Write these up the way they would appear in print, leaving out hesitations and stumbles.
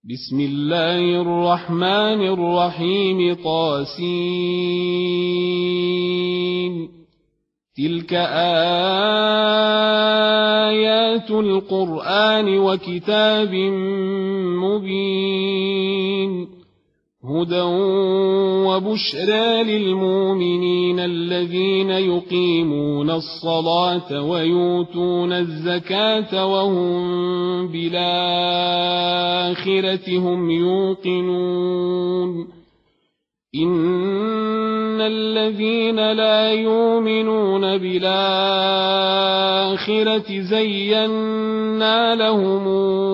بسم الله الرحمن الرحيم طاسين تلك آيات القرآن وكتاب مبين هدى وبشرى للمؤمنين الذين يقيمون الصلاة ويؤتون الزكاة وهم بالآخرة هم يوقنون إن الذين لا يؤمنون بالآخرة زينا لهم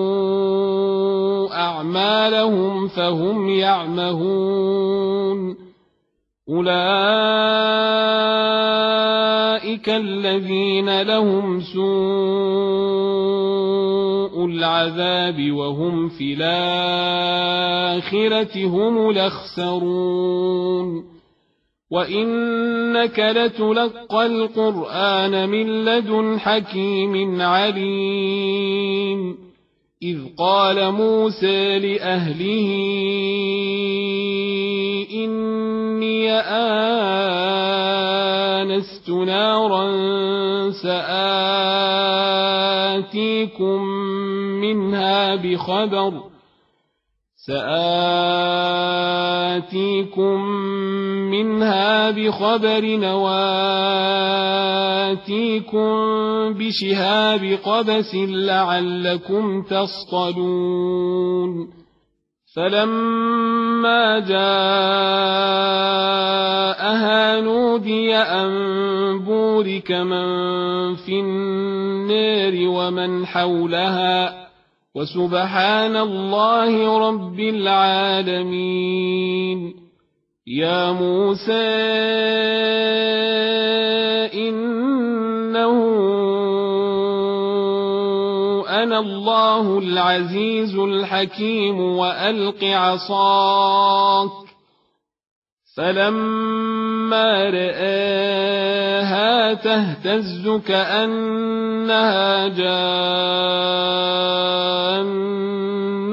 أعمالهم فهم يعمهون أولئك الذين لهم سوء العذاب وهم في الآخرة هم الأخسرون وإنك لتلقى القرآن من لدن حكيم عليم إذ قال موسى لأهله إني آنست نارا سآتيكم منها بخبر وآتيكم بشهاب قبس لعلكم تصطلون فلما جاءها نودي أن بورك من في النار ومن حولها وسبحان الله رب العالمين يا موسى إنه أنا الله العزيز الحكيم وألق عصاك فلما رآها تهتز كأنها جان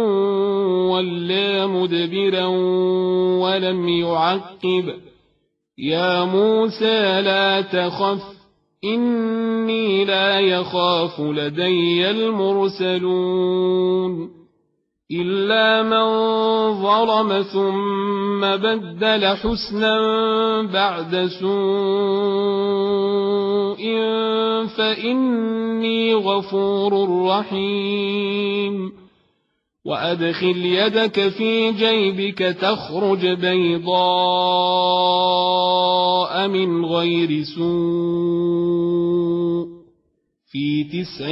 ولا مدبرا ولم يعقب يا موسى لا تخف إني لا يخاف لدي المرسلون إلا من ظلم ثم بدل حسنا بعد سوء فإني غفور رحيم وأدخل يدك في جيبك تخرج بيضاء من غير سوء في 9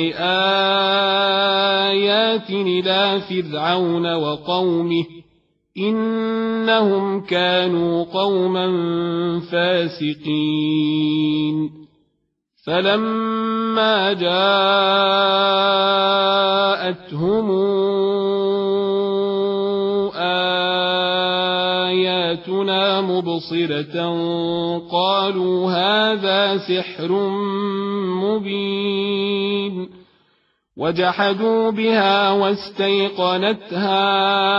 آيات إلى فرعون وقومه إنهم كانوا قوما فاسقين فلما جاءتهم آياتنا مبصرة قالوا هذا سحر مبين وجحدوا بها واستيقنتها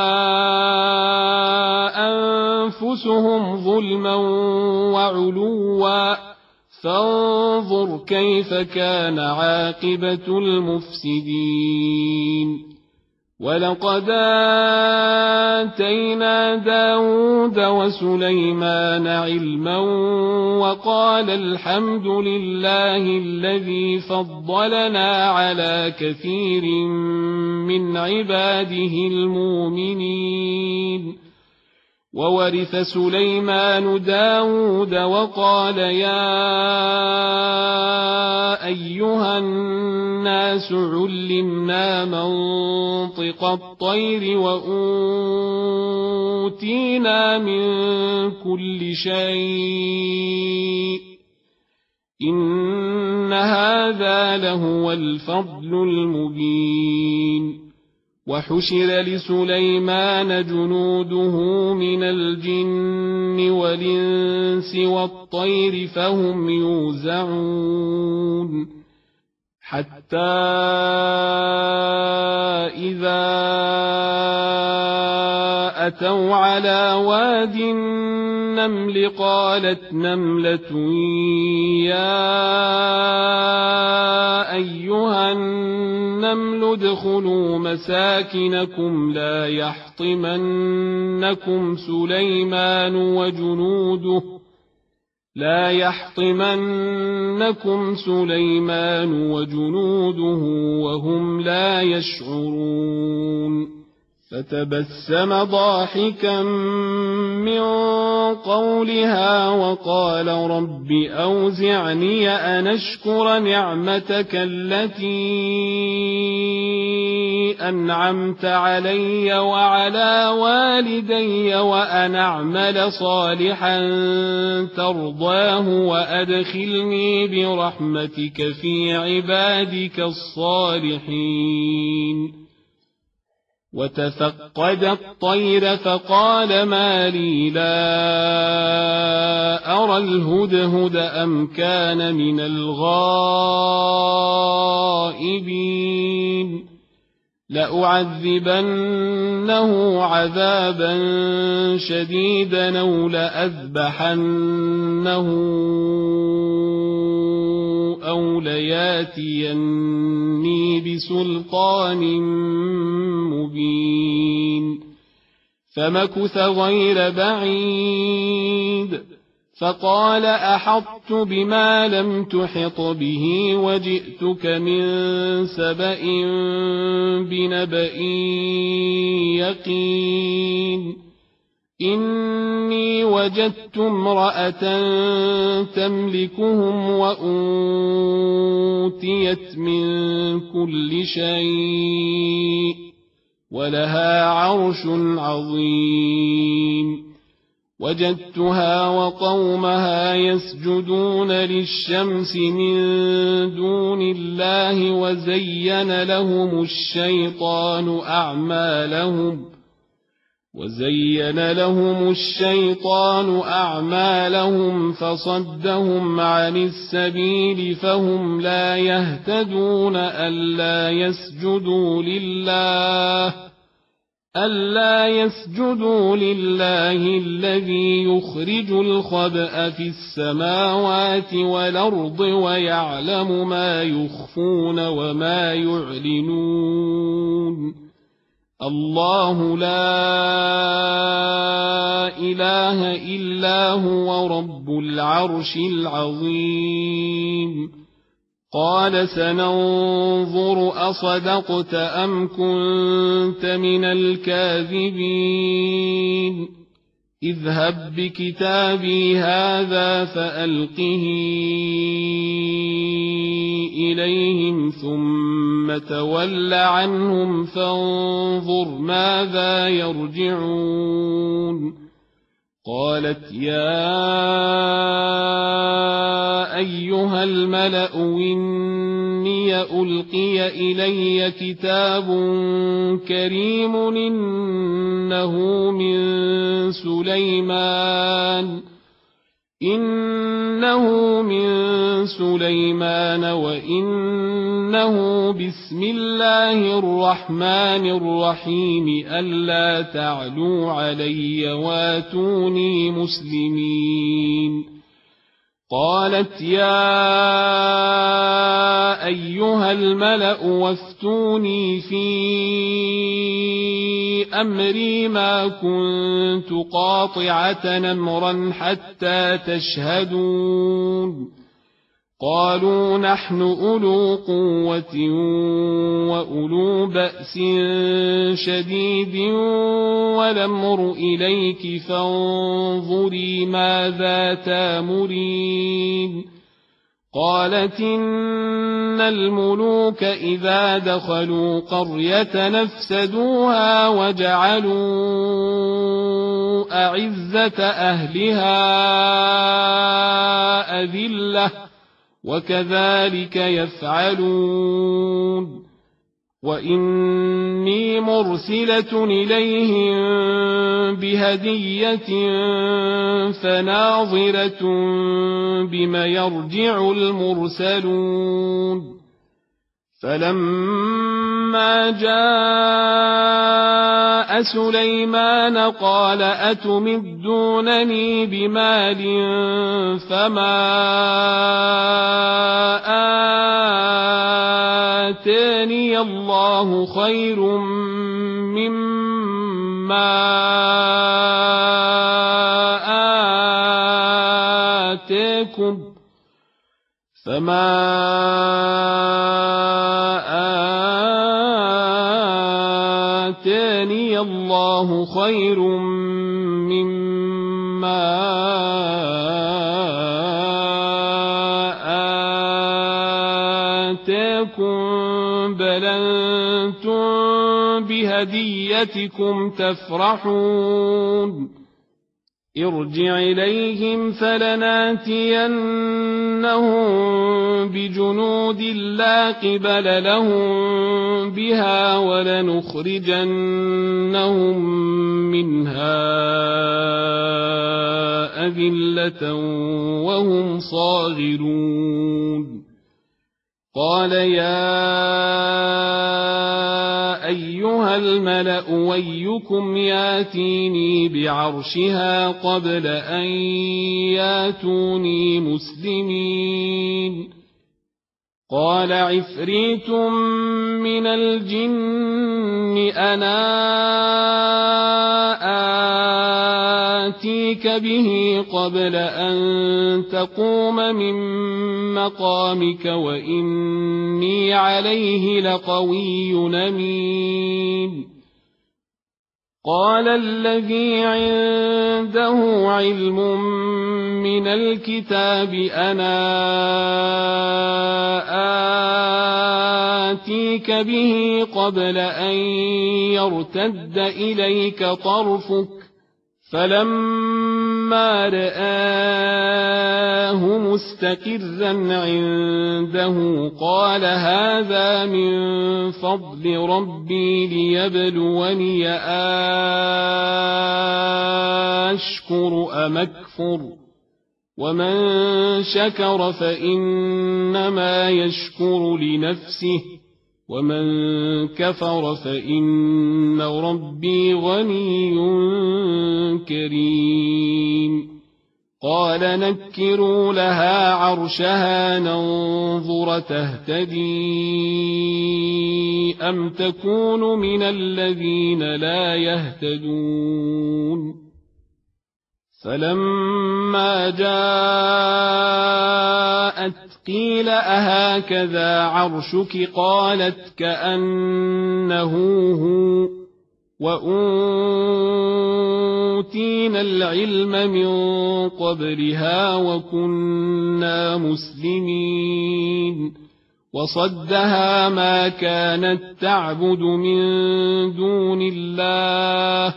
أنفسهم ظلما وعلوا فانظر كيف كان عاقبة المفسدين ولقد آتينا داود وسليمان علما وقال الحمد لله الذي فضلنا على كثير من عباده المؤمنين وورث سليمان داود وقال يا أيها الناس علمنا منطق الطير وأوتينا من كل شيء إن هذا لهو الفضل المبين وحشر لسليمان جنوده من الجن والإنس والطير فهم يوزعون حتى إذا أتوا على واد النمل قالت نملة يا أيها النمل ادخلوا مساكنكم لا يحطمنكم سليمان وجنوده وهم لا يشعرون فتبسم ضاحكا من قولها وقال رب أوزعني أن أشكر نعمتك التي أنعمت علي وعلى والدي وأن أعمل صالحا ترضاه وأدخلني برحمتك في عبادك الصالحين. وتفقد الطير فقال ما لي لا أرى الهدهد أم كان من الغائبين لأعذبنه عذابا شديدا أو لأذبحنه أو لياتيني بسلطان مبين. فمكث غير بعيد فقال أحطت بما لم تحط به وجئتك من سبأ بنبأ يقين. إني وجدت امرأة تملكهم وأوتيت من كل شيء ولها عرش عظيم. وجدتها وقومها يسجدون للشمس من دون الله وزين لهم الشيطان أعمالهم فصدهم عن السبيل فهم لا يهتدون ألا يسجدوا لله الذي يخرج الخبأ في السماوات والأرض ويعلم ما يخفون وما يعلنون. الله لا إله إلا هو رب العرش العظيم. قال سننظر أصدقت أم كنت من الكاذبين. اذهب بكتابي هذا فألقه إليهم ثم تول عنهم فانظر ماذا يرجعون. قالت يا أيها الملأ إني ألقي إلي كتاب كريم إنه من سليمان وإنه بسم الله الرحمن الرحيم ألا تعلوا علي واتوني مسلمين. قالت يا أيها الملأ وافتوني في أمري ما كنت قاطعة أمرا حتى تشهدون. قالوا نحن أولو قوة وأولو بأس شديد والأمر إليك فانظري ماذا تامرين. قالت إن الملوك إذا دخلوا قرية نفسدوها وجعلوا أعزة أهلها أذلة وكذلك يفعلون. وإني مرسلة إليهم بهدية فناظرة بم يرجع المرسلون. فلما جاءت مع سليمان قال أتمدونني بمال فما آتاني الله خير مما آتاكم فما آتاني الله خير مما آتاكم بل أنتم بهديتكم تفرحون ارجع إليهم فلناتينهم بجنود لا قبل لهم بها ولنخرجنهم منها أذلة وهم صاغرون قال يا أيها الملأ ويكم ياتيني بعرشها قبل أن ياتوني مسلمين قال عفريت من الجن أنا آتيك به قبل أن تقوم من مقامك وإني عليه لقوي أمين قال الذي عنده علم من الكتاب أنا آتيك به قبل أن يرتد إليك طرفك فلما رآه مستقرا عنده قال هذا من فضل ربي ليبلوني أشكر أم أكفر ومن شكر فإنما يشكر لنفسه ومن كفر فإن ربي غني كريم قال نكروا لها عرشها ننظر تهتدي أم تكون من الذين لا يهتدون فلما جاءت قيل أهكذا عرشك قالت كأنه هو وأوتينا العلم من قبلها وكنا مسلمين وصدها ما كانت تعبد من دون الله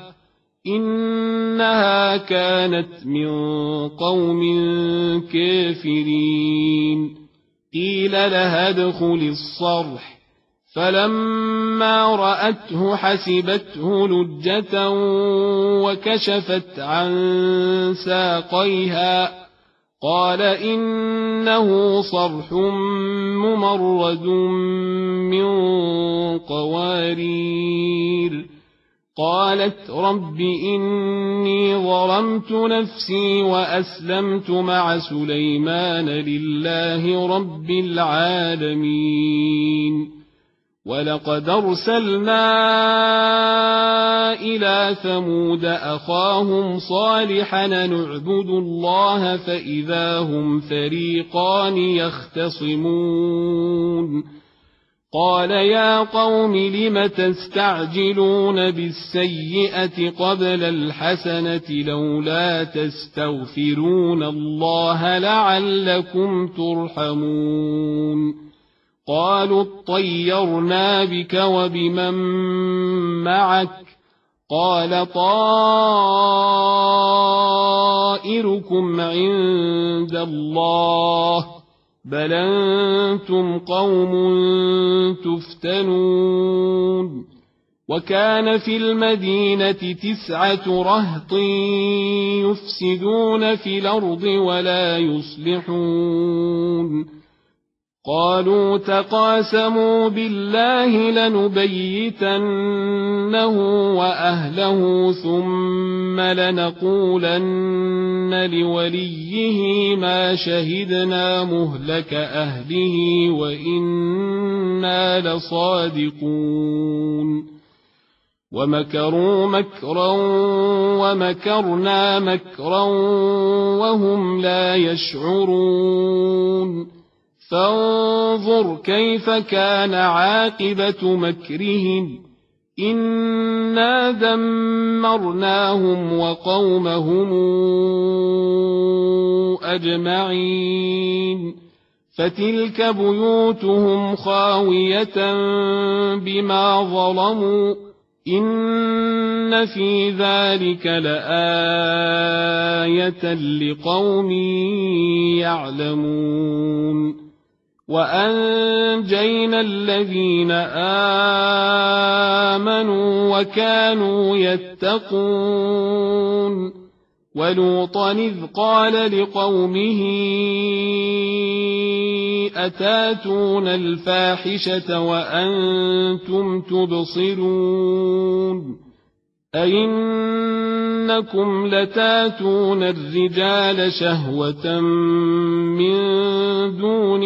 إنها كانت من قوم كافرين قيل لها ادخل الصرح فلما رأته حسبته لجة وكشفت عن ساقيها قال إنه صرح ممرد من قوارير قالت رب إني ظلمت نفسي وأسلمت مع سليمان لله رب العالمين ولقد أرسلنا إلى ثمود أخاهم صالحا نعبد الله فإذا هم فريقان يختصمون قال يا قوم لم تستعجلون بالسيئة قبل الحسنة لولا تستغفرون الله لعلكم ترحمون قالوا اطيرنا بك وبمن معك قال طائركم عند الله بل أنتم قوم تفتنون وكان في المدينة 9 رهط يفسدون في الأرض ولا يصلحون قالوا تقاسموا بالله لنبيتنه وأهله ثم لنقولن لوليه ما شهدنا مهلك أهله وإنا لصادقون ومكروا مكرا ومكرنا مكرا وهم لا يشعرون فانظر كيف كان عاقبة مكرهم إنا دمرناهم وقومهم أجمعين فتلك بيوتهم خاوية بما ظلموا إن في ذلك لآية لقوم يعلمون وأنجينا الذين آمنوا وكانوا يتقون ولوطا إذ قال لقومه أتاتون الفاحشة وأنتم تبصرون أئنكم لتاتون الرجال شهوة من دون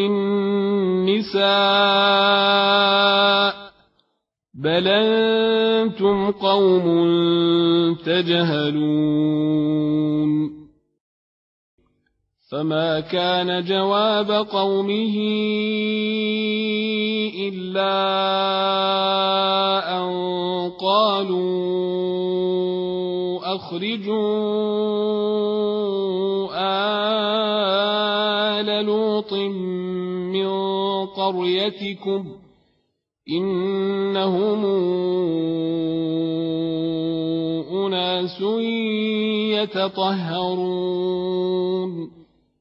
النساء بل أنتم قوم تجهلون فما كان جواب قومه إلا أن قالوا أخرجوا آل لوط من قريتكم إنهم أناس يتطهرون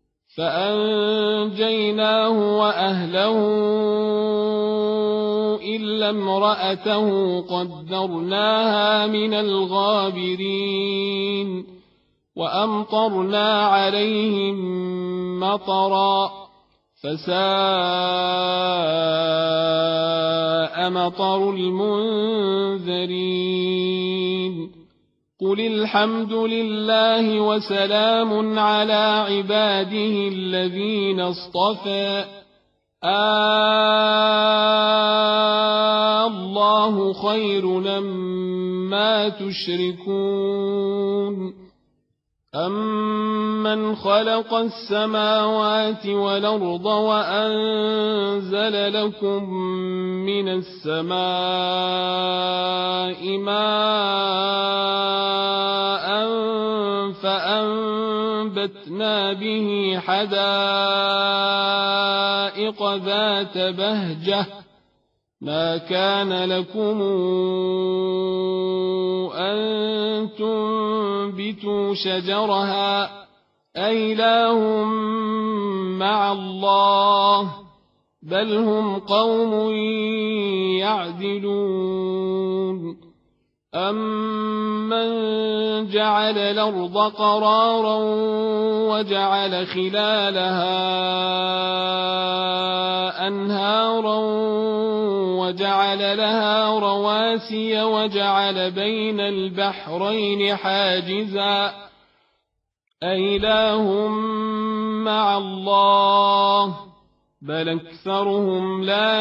فأنجيناه وأهله إلا امرأته قدرناها من الغابرين وأمطرنا عليهم مطرا فساء مطر المنذرين قل الحمد لله وسلام على عباده الذين اصطفى الله خير مما تشركون أمن خلق السماوات والأرض وأنزل لكم من السماء ماء فأنبتنا به حدائق ذات بهجة ما كان لكم أن تنبتوا شجرها أإله مع الله بل هم قوم يعدلون أمن جعل الأرض قرارا وجعل خلالها أنهارا وجعل لها رواسي وجعل بين البحرين حاجزا أإله مع الله بل أكثرهم لا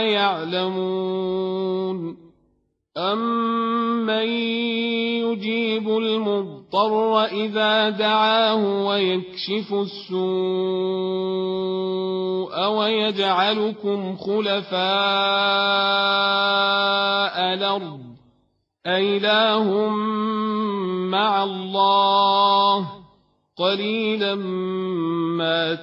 يعلمون أمن يجيب المضطر إذا دعاه ويكشف السوء ويجعلكم خلفاء الأرض أإله مع الله قليلا ما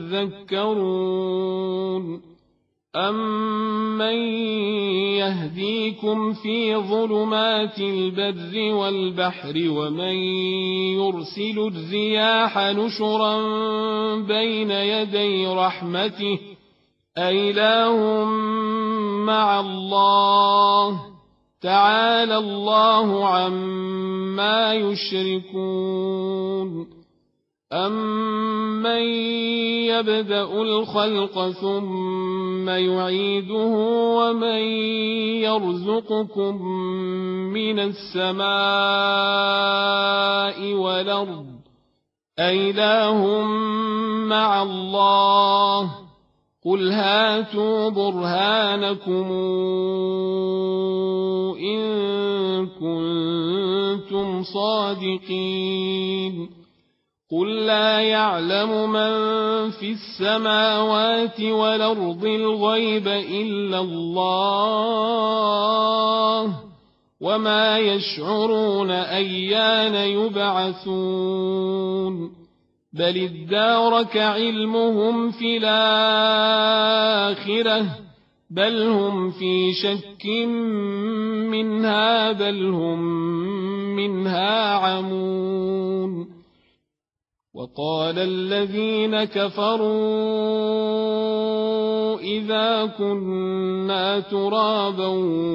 تذكرون أمن يهديكم في ظلمات البر والبحر ومن يرسل الرياح نشرا بين يدي رحمته أإله مع الله تعالى الله عما يشركون أَمَّن يَبْدَأُ الْخَلْقَ ثُمَّ يُعِيدُهُ وَمَن يَرْزُقُكُم مِّنَ السَّمَاءِ وَالْأَرْضِ أَإِلَٰهٌ مَّعَ اللَّهِ قُلْ هَاتُوا بُرْهَانَكُمْ إِن كُنتُمْ صَادِقِينَ قُل لَّا يَعْلَمُ مَن فِي السَّمَاوَاتِ وَالْأَرْضِ الْغَيْبَ إِلَّا اللَّهُ وَمَا يَشْعُرُونَ أَيَّانَ يُبْعَثُونَ بَلِ ادَّارَكَ عِلْمُهُمْ فِي الْآخِرَةِ بَلْ هُمْ فِي شَكٍّ مِّنْهَا بَلْ هُمْ مِنْهَا عَمُونَ وَقَالَ الَّذِينَ كَفَرُوا إِذَا كُنَّا تُرَابًا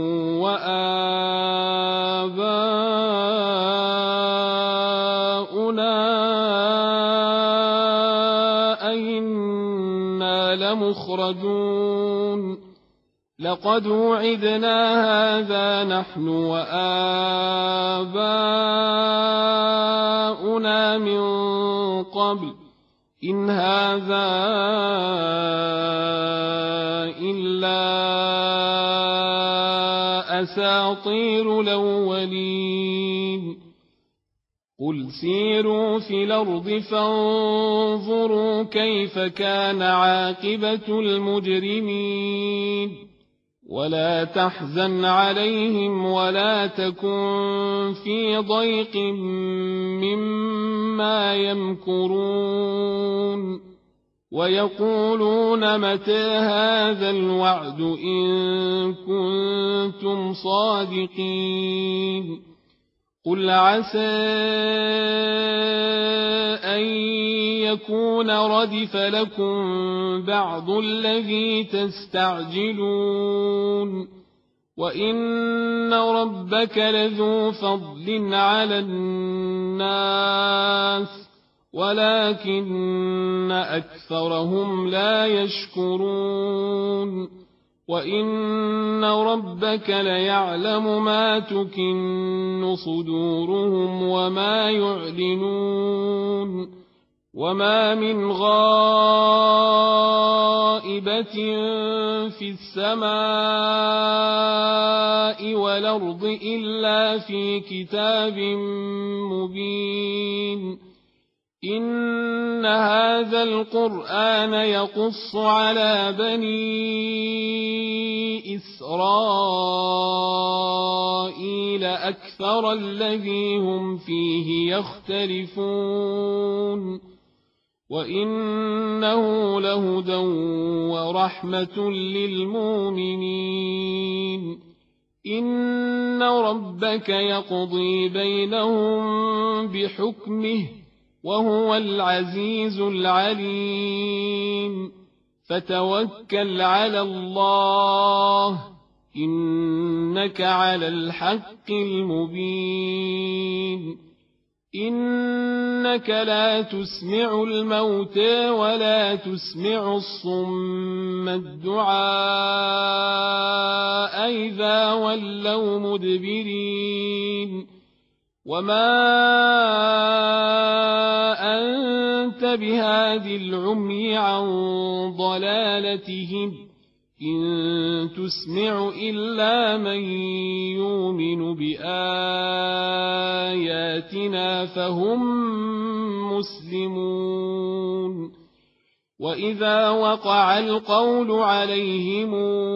وَآبَاؤُنَا أَئِنَّا لَمُخْرَجُونَ لَقَدْ وُعِدْنَا هَٰذَا نَحْنُ وَآبَاؤُنَا مِن قَبْلُ إِنْ هَٰذَا إِلَّا أَسَاطِيرُ الْأَوَّلِينَ قُلْ سِيرُوا فِي الْأَرْضِ فَانظُرُوا كَيْفَ كَانَ عَاقِبَةُ الْمُجْرِمِينَ وَلَا تَحْزَنْ عَلَيْهِمْ وَلَا تَكُن فِي ضَيْقٍ مِّمَّا يَمْكُرُونَ وَيَقُولُونَ مَتَىٰ هَٰذَا الْوَعْدُ إِن كُنتُمْ صَادِقِينَ قُلْ عَسَىٰ أَن يَكُونَ رَدِفَ لَكُم بَعْضُ الَّذِي تَسْتَعْجِلُونَ وَإِنَّ رَبَّكَ لَذُو فَضْلٍ عَلَى النَّاسِ وَلَٰكِنَّ أَكْثَرَهُمْ لَا يَشْكُرُونَ وَإِنَّ رَبَّكَ لَيَعْلَمُ مَا تُكِنُّ صُدُورُهُمْ وَمَا يُعْلِنُونَ وَمَا مِنْ غَائِبَةٍ فِي السَّمَاءِ وَالْأَرْضِ إِلَّا فِي كِتَابٍ مُّبِينٍ إِنَّ هَٰذَا الْقُرْآنَ يَقُصُّ عَلَىٰ بَنِي إِسْرَائِيلَ أَكْثَرَ الَّذِي هُمْ فِيهِ يَخْتَلِفُونَ وَإِنَّهُ لَهُدًى وَرَحْمَةٌ لِّلْمُؤْمِنِينَ إِنَّ رَبَّكَ يَقْضِي بَيْنَهُم بِحُكْمِهِ وَهُوَ الْعَزِيزُ الْعَلِيمُ فَتَوَكَّلْ عَلَى اللَّهِ إِنَّكَ عَلَى الْحَقِّ الْمُبِينِ إِنَّكَ لَا تُسْمِعُ الْمَوْتَىٰ وَلَا تُسْمِعُ الصُّمَّ الدُّعَاءَ إِذَا وَلَّوْا مُدْبِرِينَ وَمَا أَنتَ بِهَادِ الْعُمْيِ عَن ضَلَالَتِهِمْ إِن تُسْمِعُ إِلَّا مَن يُؤْمِنُ بِآيَاتِنَا فَهُم مُّسْلِمُونَ وَإِذَا وَقَعَ الْقَوْلُ عَلَيْهِمْ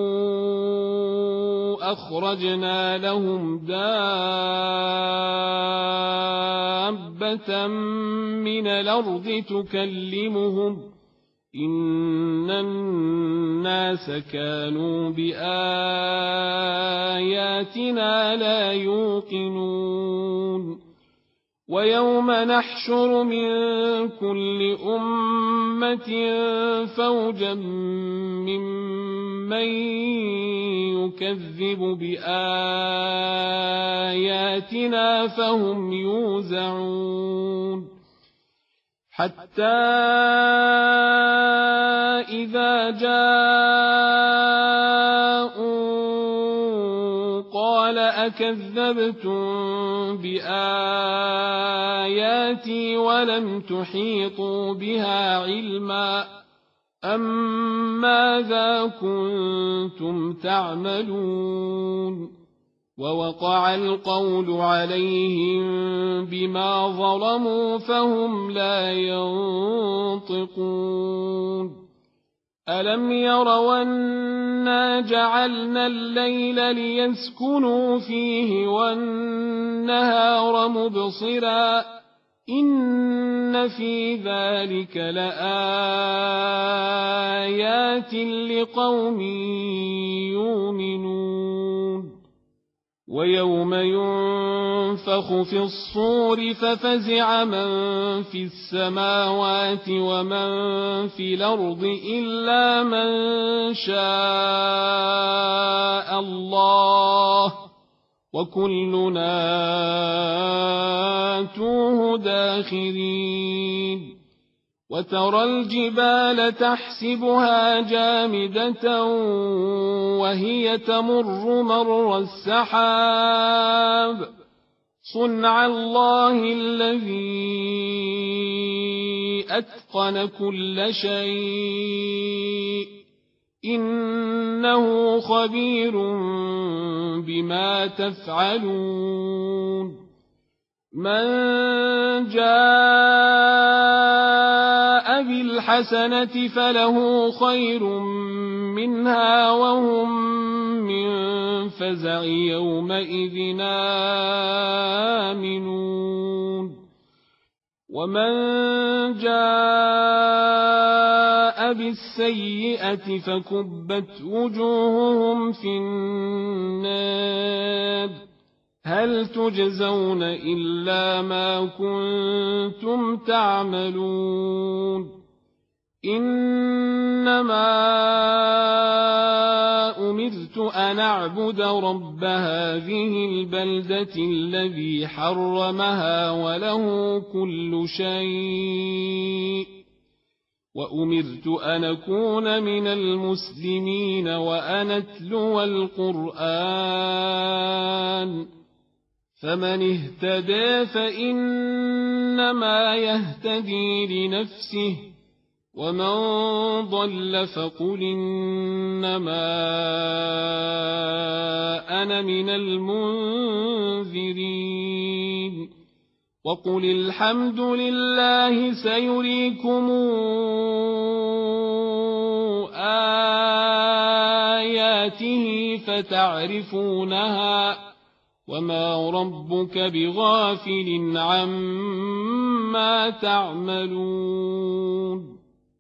أَخْرَجْنَا لَهُمْ دَابَّةً مِّنَ الْأَرْضِ تُكَلِّمُهُمْ إِنَّ النَّاسَ كَانُوا بِآيَاتِنَا لَا يُوقِنُونَ وَيَوْمَ نَحْشُرُ مِن كُلِّ أُمَّةٍ فَوْجًا مِّمَّن يُكَذِّبُ بِآيَاتِنَا فَهُمْ يُوزَعُونَ حتى إذا جاءوا قال أكذبتم بآياتي ولم تحيطوا بها علما أم ماذا كنتم تعملون ووقع القول عليهم بما ظلموا فهم لا ينطقون ألم يروا أنا جعلنا الليل ليسكنوا فيه والنهار مبصرا إن في ذلك لآيات لقوم يؤمنون ويوم ينفخ في الصور ففزع من في السماوات ومن في الأرض إلا من شاء الله وكلنا آتوه داخرين وترى الجبال تحسبها جامدة وهي تمر مر السحاب صنع الله الذي أتقن كل شيء إنه خبير بما تفعلون من جاء بالحسنة فله خير منها وهم من فزع يومئذ آمنون ومن جاء بالسيئة فكبت وجوههم في النار هل تجزون إلا ما كنتم تعملون إنما أمرت أن أعبد رب هذه البلدة الذي حرمها وله كل شيء وأمرت أن أكون من المسلمين وأن أتلو القرآن فمن اهتدى فإنما يهتدي لنفسه ومن ضل فقل إنما أنا من المنذرين وقل الحمد لله سيريكم آياته فتعرفونها وما ربك بغافل عما تعملون